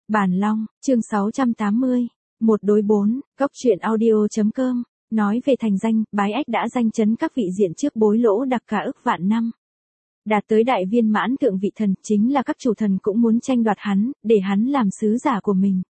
Bản Long, chương 680, 1:4, Góc truyện audio.com, nói về thành danh, Bái Ách đã danh chấn các vị diện trước bối lỗ đặc cả ức vạn năm. Đạt tới đại viên mãn thượng vị thần, chính là các chủ thần cũng muốn tranh đoạt hắn, để hắn làm sứ giả của mình.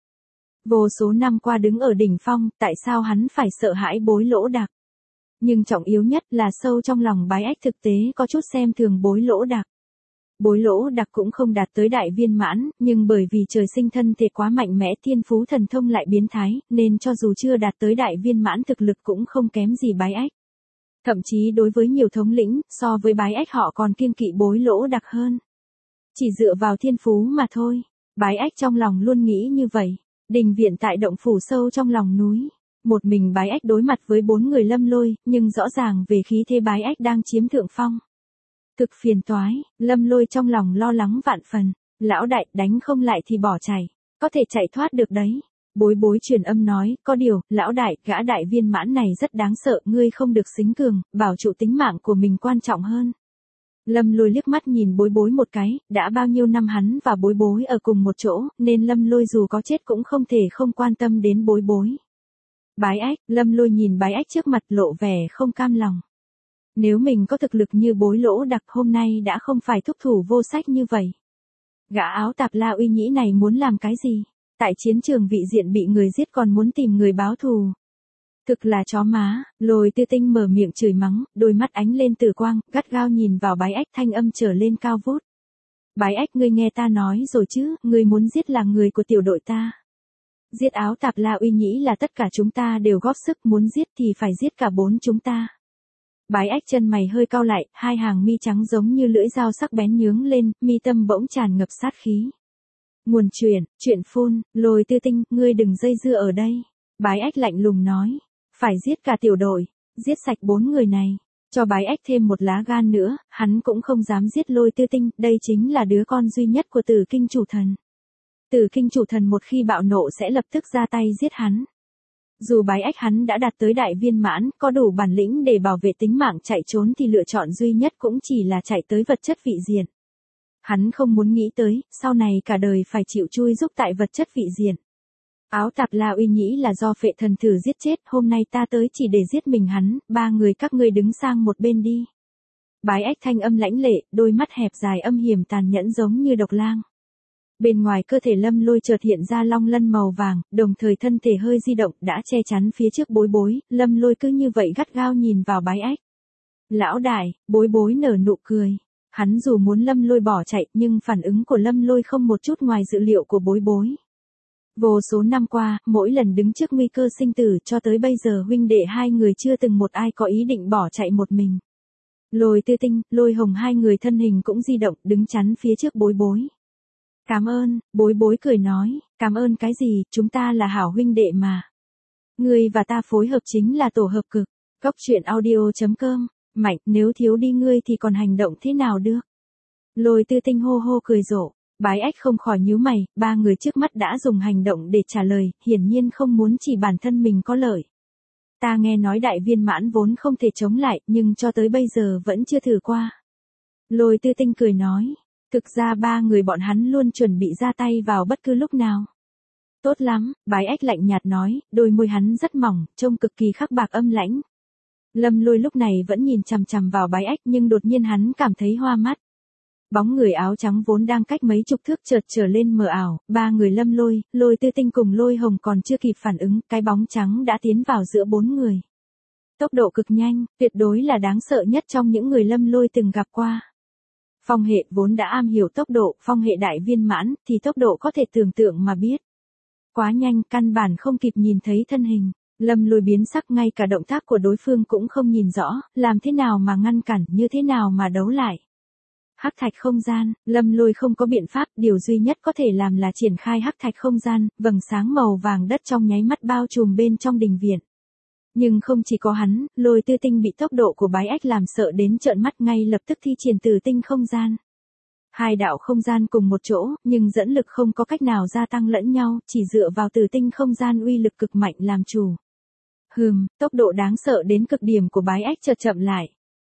Vô số năm qua đứng ở đỉnh phong, tại sao hắn phải sợ hãi bối lỗ đặc? Nhưng trọng yếu nhất là sâu trong lòng Bái Ách thực tế có chút xem thường bối lỗ đặc. Bối lỗ đặc cũng không đạt tới đại viên mãn, nhưng bởi vì trời sinh thân thể quá mạnh mẽ, thiên phú thần thông lại biến thái, nên cho dù chưa đạt tới đại viên mãn thực lực cũng không kém gì Bái Ách. Thậm chí đối với nhiều thống lĩnh, so với Bái Ách họ còn kiêng kỵ bối lỗ đặc hơn. Chỉ dựa vào thiên phú mà thôi. Bái Ách trong lòng luôn nghĩ như vậy. Đình viện tại động phủ sâu trong lòng núi. Một mình Bái Ách đối mặt với 4 người Lâm Lôi, nhưng rõ ràng về khí thế Bái Ách đang chiếm thượng phong. Cực phiền toái, Lâm Lôi trong lòng lo lắng vạn phần. Lão đại, đánh không lại thì bỏ chạy. Có thể chạy thoát được đấy. Bối bối truyền âm nói, có điều, lão đại, gã đại viên mãn này rất đáng sợ, ngươi không được xính cường, bảo trụ tính mạng của mình quan trọng hơn. Lâm Lôi liếc mắt nhìn bối bối một cái, đã bao nhiêu năm hắn và bối bối ở cùng một chỗ, nên Lâm Lôi dù có chết cũng không thể không quan tâm đến bối bối. Bái Ách, Lâm Lôi nhìn Bái Ách trước mặt lộ vẻ không cam lòng. Nếu mình có thực lực như bối lỗ đặc hôm nay đã không phải thúc thủ vô sách như vậy. Gã áo tạp La Uy Nhĩ này muốn làm cái gì? Tại chiến trường vị diện bị người giết còn muốn tìm người báo thù. Thực là chó má, Lôi Tư Tinh mở miệng chửi mắng, đôi mắt ánh lên tử quang, gắt gao nhìn vào Bái Ách, thanh âm trở lên cao vút. Bái Ách, ngươi nghe ta nói rồi chứ, ngươi muốn giết là người của tiểu đội ta. Giết áo tạp La Uy Nhĩ là tất cả chúng ta đều góp sức, muốn giết thì phải giết cả 4 chúng ta. Bái Ách chân mày hơi cau lại, hai hàng mi trắng giống như lưỡi dao sắc bén nhướng lên, mi tâm bỗng tràn ngập sát khí. Nguồn chuyện phun, Lôi Tư Tinh, ngươi đừng dây dưa ở đây. Bái Ách lạnh lùng nói, phải giết cả tiểu đội, giết sạch 4 người này. Cho Bái Ách thêm một lá gan nữa, hắn cũng không dám giết Lôi Tư Tinh, đây chính là đứa con duy nhất của Tử Kinh chủ thần. Tử Kinh chủ thần một khi bạo nộ sẽ lập tức ra tay giết hắn. Dù Bái Ách hắn đã đạt tới đại viên mãn, có đủ bản lĩnh để bảo vệ tính mạng chạy trốn thì lựa chọn duy nhất cũng chỉ là chạy tới vật chất vị diện. Hắn không muốn nghĩ tới, sau này cả đời phải chịu chui rúc tại vật chất vị diện. Áo tạp La Uy Nhĩ là do phệ thần thử giết chết, hôm nay ta tới chỉ để giết mình hắn, 3 người các ngươi đứng sang một bên đi. Bái Ách thanh âm lãnh lệ, đôi mắt hẹp dài âm hiểm tàn nhẫn giống như độc lang. Bên ngoài cơ thể Lâm Lôi chợt hiện ra long lân màu vàng, đồng thời thân thể hơi di động đã che chắn phía trước bối bối, Lâm Lôi cứ như vậy gắt gao nhìn vào Bái Ách. Lão đại, bối bối nở nụ cười. Hắn dù muốn Lâm Lôi bỏ chạy nhưng phản ứng của Lâm Lôi không một chút ngoài dự liệu của bối bối. Vô số năm qua, mỗi lần đứng trước nguy cơ sinh tử cho tới bây giờ huynh đệ hai người chưa từng một ai có ý định bỏ chạy một mình. Lôi Tư Tinh, Lôi Hồng hai người thân hình cũng di động đứng chắn phía trước bối bối. Cảm ơn, bối bối cười nói, cảm ơn cái gì, chúng ta là hảo huynh đệ mà. Ngươi và ta phối hợp chính là tổ hợp cực. Góc truyện audio.com, mạnh, nếu thiếu đi ngươi thì còn hành động thế nào được. Lôi Tư Tinh hô hô cười rộ, Bái Ách không khỏi nhíu mày, 3 người trước mắt đã dùng hành động để trả lời, hiển nhiên không muốn chỉ bản thân mình có lợi. Ta nghe nói đại viên mãn vốn không thể chống lại, nhưng cho tới bây giờ vẫn chưa thử qua. Lôi Tư Tinh cười nói. Thực ra 3 người bọn hắn luôn chuẩn bị ra tay vào bất cứ lúc nào. Tốt lắm, Bái Ách lạnh nhạt nói, đôi môi hắn rất mỏng, trông cực kỳ khắc bạc âm lãnh. Lâm Lôi lúc này vẫn nhìn chằm chằm vào Bái Ách nhưng đột nhiên hắn cảm thấy hoa mắt. Bóng người áo trắng vốn đang cách mấy chục thước chợt trở lên mờ ảo, 3 người Lâm Lôi, Lôi Tư Tinh cùng Lôi Hồng còn chưa kịp phản ứng, cái bóng trắng đã tiến vào giữa 4 người. Tốc độ cực nhanh, tuyệt đối là đáng sợ nhất trong những người Lâm Lôi từng gặp qua. Phong hệ vốn đã am hiểu tốc độ, phong hệ đại viên mãn, thì tốc độ có thể tưởng tượng mà biết. Quá nhanh, căn bản không kịp nhìn thấy thân hình. Lâm Lôi biến sắc, ngay cả động tác của đối phương cũng không nhìn rõ, làm thế nào mà ngăn cản, như thế nào mà đấu lại. Hắc thạch không gian, Lâm Lôi không có biện pháp, điều duy nhất có thể làm là triển khai hắc thạch không gian, vầng sáng màu vàng đất trong nháy mắt bao trùm bên trong đình viện. Nhưng không chỉ có hắn, Lôi Tư Tinh bị tốc độ của Bái Ách làm sợ đến trợn mắt, ngay lập tức thi triển Tử Tinh không gian. 2 đạo không gian cùng một chỗ, nhưng dẫn lực không có cách nào gia tăng lẫn nhau, chỉ dựa vào Tử Tinh không gian uy lực cực mạnh làm chủ. Tốc độ đáng sợ đến cực điểm của Bái Ách chợt chậm lại.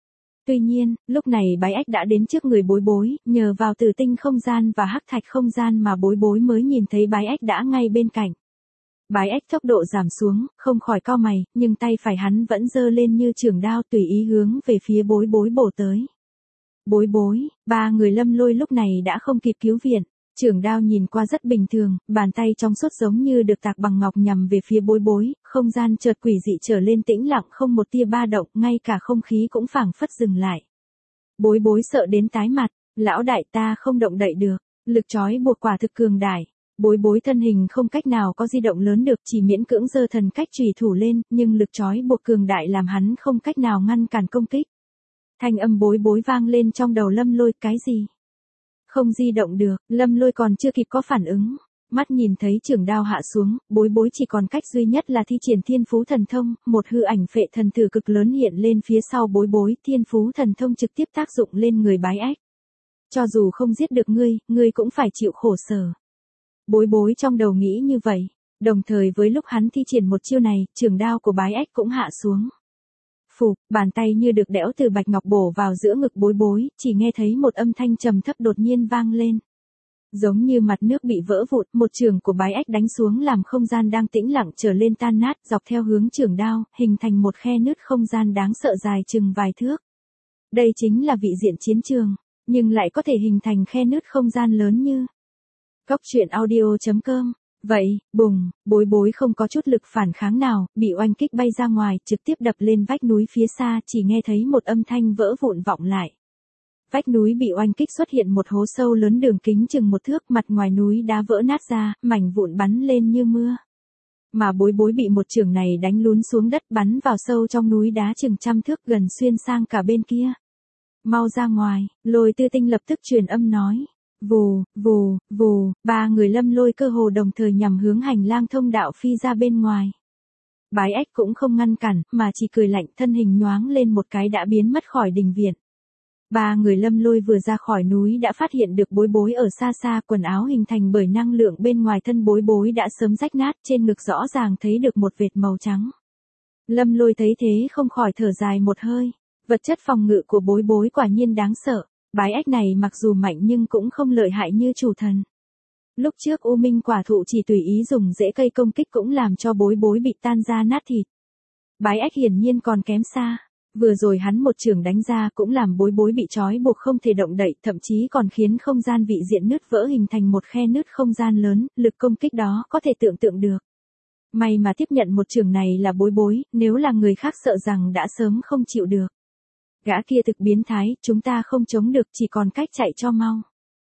Tuy nhiên, lúc này Bái Ách đã đến trước người Bối Bối, nhờ vào Tử Tinh không gian và Hắc Thạch không gian mà Bối Bối mới nhìn thấy Bái Ách đã ngay bên cạnh. Bái Ách tốc độ giảm xuống, không khỏi cau mày, nhưng tay phải hắn vẫn giơ lên như chưởng đao tùy ý hướng về phía Bối Bối bổ tới. Bối Bối, ba người Lâm Lôi lúc này đã không kịp cứu viện. Chưởng đao nhìn qua rất bình thường, bàn tay trong suốt giống như được tạc bằng ngọc nhằm về phía Bối Bối, không gian chợt quỷ dị trở lên tĩnh lặng không một tia ba động, ngay cả không khí cũng phảng phất dừng lại. Bối Bối sợ đến tái mặt, lão đại ta không động đậy được, lực trói buộc quả thực cường đại. Bối Bối thân hình không cách nào có di động lớn được, chỉ miễn cưỡng giơ thần cách chùy thủ lên, nhưng lực trói buộc cường đại làm hắn không cách nào ngăn cản công kích. Thanh âm Bối Bối vang lên trong đầu Lâm Lôi, cái gì? Không di động được, Lâm Lôi còn chưa kịp có phản ứng. Mắt nhìn thấy chưởng đao hạ xuống, Bối Bối chỉ còn cách duy nhất là thi triển thiên phú thần thông, một hư ảnh phệ thần thử cực lớn hiện lên phía sau Bối Bối, thiên phú thần thông trực tiếp tác dụng lên người Bái Ách. Cho dù không giết được ngươi cũng phải chịu khổ sở. Bối Bối trong đầu nghĩ như vậy, đồng thời với lúc hắn thi triển một chiêu này, chưởng đao của Bái Ách cũng hạ xuống. Phù, bàn tay như được đẽo từ bạch ngọc bổ vào giữa ngực Bối Bối, chỉ nghe thấy một âm thanh trầm thấp đột nhiên vang lên. Giống như mặt nước bị vỡ vụn, một chưởng của Bái Ách đánh xuống làm không gian đang tĩnh lặng trở lên tan nát, dọc theo hướng chưởng đao, hình thành một khe nứt không gian đáng sợ dài chừng vài thước. Đây chính là vị diện chiến trường, nhưng lại có thể hình thành khe nứt không gian lớn như. Góc truyện audio.com. Vậy, bùng, Bối Bối không có chút lực phản kháng nào, bị oanh kích bay ra ngoài, trực tiếp đập lên vách núi phía xa, chỉ nghe thấy một âm thanh vỡ vụn vọng lại. Vách núi bị oanh kích xuất hiện một hố sâu lớn đường kính chừng 1 thước, mặt ngoài núi đá vỡ nát ra, mảnh vụn bắn lên như mưa. Mà Bối Bối bị một chưởng này đánh lún xuống đất, bắn vào sâu trong núi đá chừng 100 thước, gần xuyên sang cả bên kia. Mau ra ngoài, Lôi Tư Tinh lập tức truyền âm nói. Vù, vù, vù, ba người Lâm Lôi cơ hồ đồng thời nhằm hướng hành lang thông đạo phi ra bên ngoài. Bái Ách cũng không ngăn cản, mà chỉ cười lạnh, thân hình nhoáng lên một cái đã biến mất khỏi đình viện. Ba người Lâm Lôi vừa ra khỏi núi đã phát hiện được Bối Bối ở xa xa, quần áo hình thành bởi năng lượng bên ngoài thân Bối Bối đã sớm rách nát, trên ngực rõ ràng thấy được một vệt màu trắng. Lâm Lôi thấy thế không khỏi thở dài một hơi, vật chất phòng ngự của Bối Bối quả nhiên đáng sợ. Bái Ách này mặc dù mạnh nhưng cũng không lợi hại như chủ thần. Lúc trước U Minh quả thụ chỉ tùy ý dùng rễ cây công kích cũng làm cho Bối Bối bị tan ra nát thịt. Bái Ách hiển nhiên còn kém xa. Vừa rồi hắn một chưởng đánh ra cũng làm Bối Bối bị trói buộc không thể động đậy, thậm chí còn khiến không gian vị diện nứt vỡ hình thành một khe nứt không gian lớn, lực công kích đó có thể tưởng tượng được. May mà tiếp nhận một chưởng này là Bối Bối, nếu là người khác sợ rằng đã sớm không chịu được. Gã kia thực biến thái, chúng ta không chống được, chỉ còn cách chạy cho mau.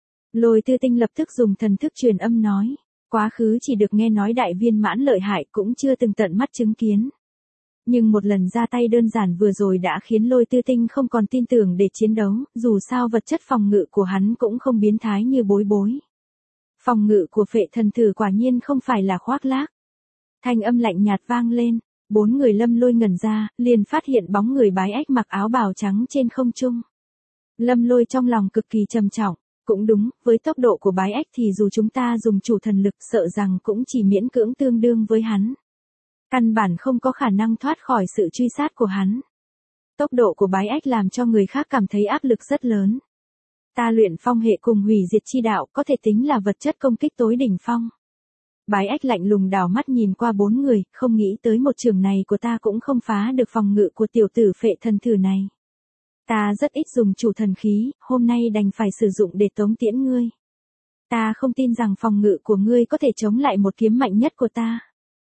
Lôi Tư Tinh lập tức dùng thần thức truyền âm nói. Quá khứ chỉ được nghe nói đại viên mãn lợi hại, cũng chưa từng tận mắt chứng kiến. Nhưng một lần ra tay đơn giản vừa rồi đã khiến Lôi Tư Tinh không còn tin tưởng để chiến đấu, dù sao vật chất phòng ngự của hắn cũng không biến thái như Bối Bối. Phòng ngự của phệ thần thử quả nhiên không phải là khoác lác. Thanh âm lạnh nhạt vang lên. 4 người Lâm Lôi ngẩn ra, liền phát hiện bóng người Bái Ách mặc áo bào trắng trên không trung. Lâm Lôi trong lòng cực kỳ trầm trọng, cũng đúng, với tốc độ của Bái Ách thì dù chúng ta dùng chủ thần lực sợ rằng cũng chỉ miễn cưỡng tương đương với hắn. Căn bản không có khả năng thoát khỏi sự truy sát của hắn. Tốc độ của Bái Ách làm cho người khác cảm thấy áp lực rất lớn. Ta luyện phong hệ cùng hủy diệt chi đạo có thể tính là vật chất công kích tối đỉnh phong. Bái Ách lạnh lùng đảo mắt nhìn qua 4 người, không nghĩ tới một chưởng này của ta cũng không phá được phòng ngự của tiểu tử phệ thần thử này. Ta rất ít dùng chủ thần khí, hôm nay đành phải sử dụng để tống tiễn ngươi. Ta không tin rằng phòng ngự của ngươi có thể chống lại một kiếm mạnh nhất của ta.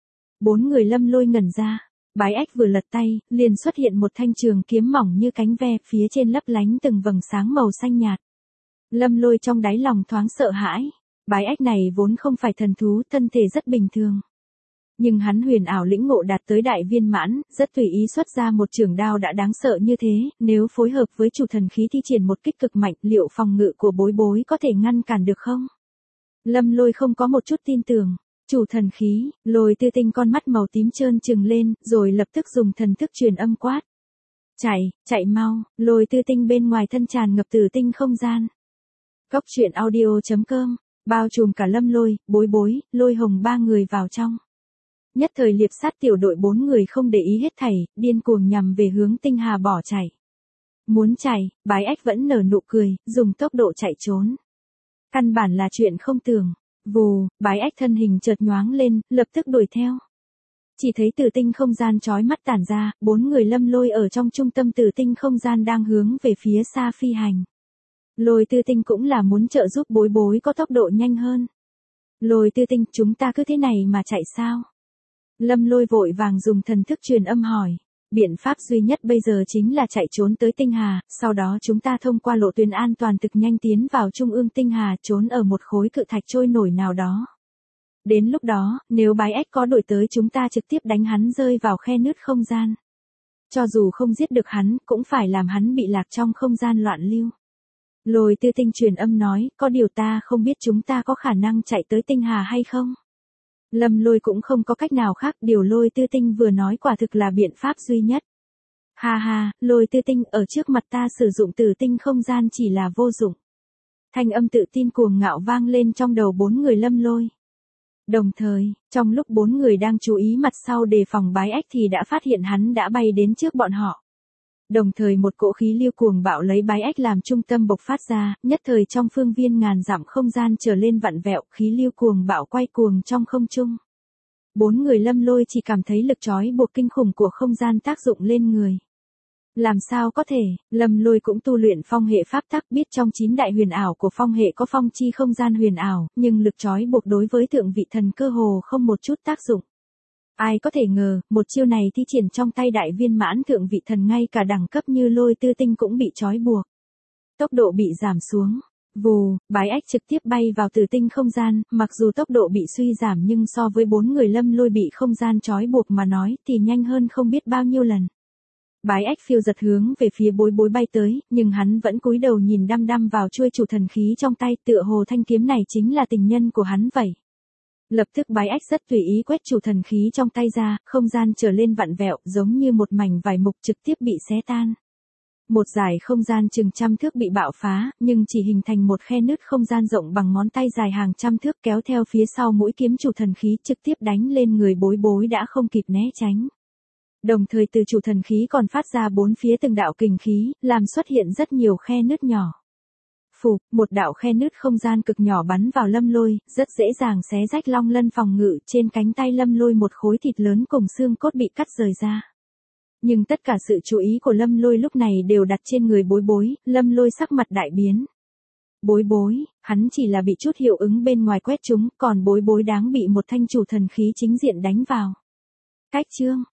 4 người Lâm Lôi ngẩn ra, Bái Ách vừa lật tay, liền xuất hiện một thanh trường kiếm mỏng như cánh ve, phía trên lấp lánh từng vầng sáng màu xanh nhạt. Lâm Lôi trong đáy lòng thoáng sợ hãi. Bái Ách này vốn không phải thần thú, thân thể rất bình thường. Nhưng hắn huyền ảo lĩnh ngộ đạt tới đại viên mãn, rất tùy ý xuất ra một chưởng đao đã đáng sợ như thế, nếu phối hợp với chủ thần khí thi triển một kích cực mạnh, liệu phòng ngự của Bối Bối có thể ngăn cản được không? Lâm Lôi không có một chút tin tưởng. Chủ thần khí, Lôi Tư Tinh con mắt màu tím trơn trừng lên, rồi lập tức dùng thần thức truyền âm quát. Chạy mau, Lôi Tư Tinh bên ngoài thân tràn ngập tử tinh không gian. Góc truyện audio.com, bao trùm cả Lâm Lôi, Bối Bối, Lôi Hồng 3 người vào trong. Nhất thời liệp sát tiểu đội 4 người không để ý hết thảy, điên cuồng nhằm về hướng tinh hà bỏ chạy. Muốn chạy, bái ách vẫn nở nụ cười, dùng tốc độ chạy trốn. Căn bản là chuyện không tưởng. Vù, bái ách thân hình chợt nhoáng lên, lập tức đuổi theo. Chỉ thấy tử tinh không gian chói mắt tản ra, 4 người Lâm Lôi ở trong trung tâm tử tinh không gian đang hướng về phía xa phi hành. Lôi Tư Tinh cũng là muốn trợ giúp Bối Bối có tốc độ nhanh hơn. Lôi Tư Tinh, chúng ta cứ thế này mà chạy sao? Lâm Lôi vội vàng dùng thần thức truyền âm hỏi. Biện pháp duy nhất bây giờ chính là chạy trốn tới tinh hà, sau đó chúng ta thông qua lộ tuyến an toàn thực nhanh tiến vào trung ương tinh hà, trốn ở một khối cự thạch trôi nổi nào đó. Đến lúc đó, nếu bái ách có đuổi tới chúng ta trực tiếp đánh hắn rơi vào khe nứt không gian. Cho dù không giết được hắn, cũng phải làm hắn bị lạc trong không gian loạn lưu. Lôi Tư Tinh truyền âm nói, có điều ta không biết chúng ta có khả năng chạy tới tinh hà hay không. Lâm Lôi cũng không có cách nào khác, điều Lôi Tư Tinh vừa nói quả thực là biện pháp duy nhất. Ha ha, Lôi Tư Tinh, ở trước mặt ta sử dụng tử tinh không gian chỉ là vô dụng. Thanh âm tự tin cuồng ngạo vang lên trong đầu 4 người Lâm Lôi. Đồng thời, trong lúc 4 người đang chú ý mặt sau đề phòng bái ách thì đã phát hiện hắn đã bay đến trước bọn họ. Đồng thời một cỗ khí lưu cuồng bạo lấy bái ách làm trung tâm bộc phát ra, nhất thời trong phương viên ngàn dặm không gian trở lên vặn vẹo, khí lưu cuồng bạo quay cuồng trong không trung. 4 người Lâm Lôi chỉ cảm thấy lực trói buộc kinh khủng của không gian tác dụng lên người. Làm sao có thể, Lâm Lôi cũng tu luyện phong hệ pháp tắc, biết trong 9 đại huyền ảo của phong hệ có phong chi không gian huyền ảo, nhưng lực trói buộc đối với thượng vị thần cơ hồ không một chút tác dụng. Ai có thể ngờ, một chiêu này thi triển trong tay đại viên mãn thượng vị thần ngay cả đẳng cấp như Lôi Tư Tinh cũng bị trói buộc. Tốc độ bị giảm xuống. Vù, bái ách trực tiếp bay vào tử tinh không gian, mặc dù tốc độ bị suy giảm nhưng so với 4 người Lâm Lôi bị không gian trói buộc mà nói thì nhanh hơn không biết bao nhiêu lần. Bái ách phiêu giật hướng về phía Bối Bối bay tới, nhưng hắn vẫn cúi đầu nhìn đăm đăm vào chuôi chủ thần khí trong tay, tựa hồ thanh kiếm này chính là tình nhân của hắn vậy. Lập tức bái ách rất tùy ý quét chủ thần khí trong tay ra, không gian trở lên vặn vẹo, giống như một mảnh vải mục trực tiếp bị xé tan. Một dải không gian chừng trăm thước bị bạo phá, nhưng chỉ hình thành một khe nứt không gian rộng bằng ngón tay dài hàng trăm thước, kéo theo phía sau mũi kiếm chủ thần khí trực tiếp đánh lên người Bối Bối đã không kịp né tránh. Đồng thời từ chủ thần khí còn phát ra 4 phía từng đạo kình khí, làm xuất hiện rất nhiều khe nứt nhỏ. Phù, một đạo khe nứt không gian cực nhỏ bắn vào Lâm Lôi, rất dễ dàng xé rách long lân phòng ngự, trên cánh tay Lâm Lôi một khối thịt lớn cùng xương cốt bị cắt rời ra. Nhưng tất cả sự chú ý của Lâm Lôi lúc này đều đặt trên người Bối Bối, Lâm Lôi sắc mặt đại biến. Bối Bối, hắn chỉ là bị chút hiệu ứng bên ngoài quét chúng, còn Bối Bối đáng bị một thanh chủ thần khí chính diện đánh vào. Cách chương,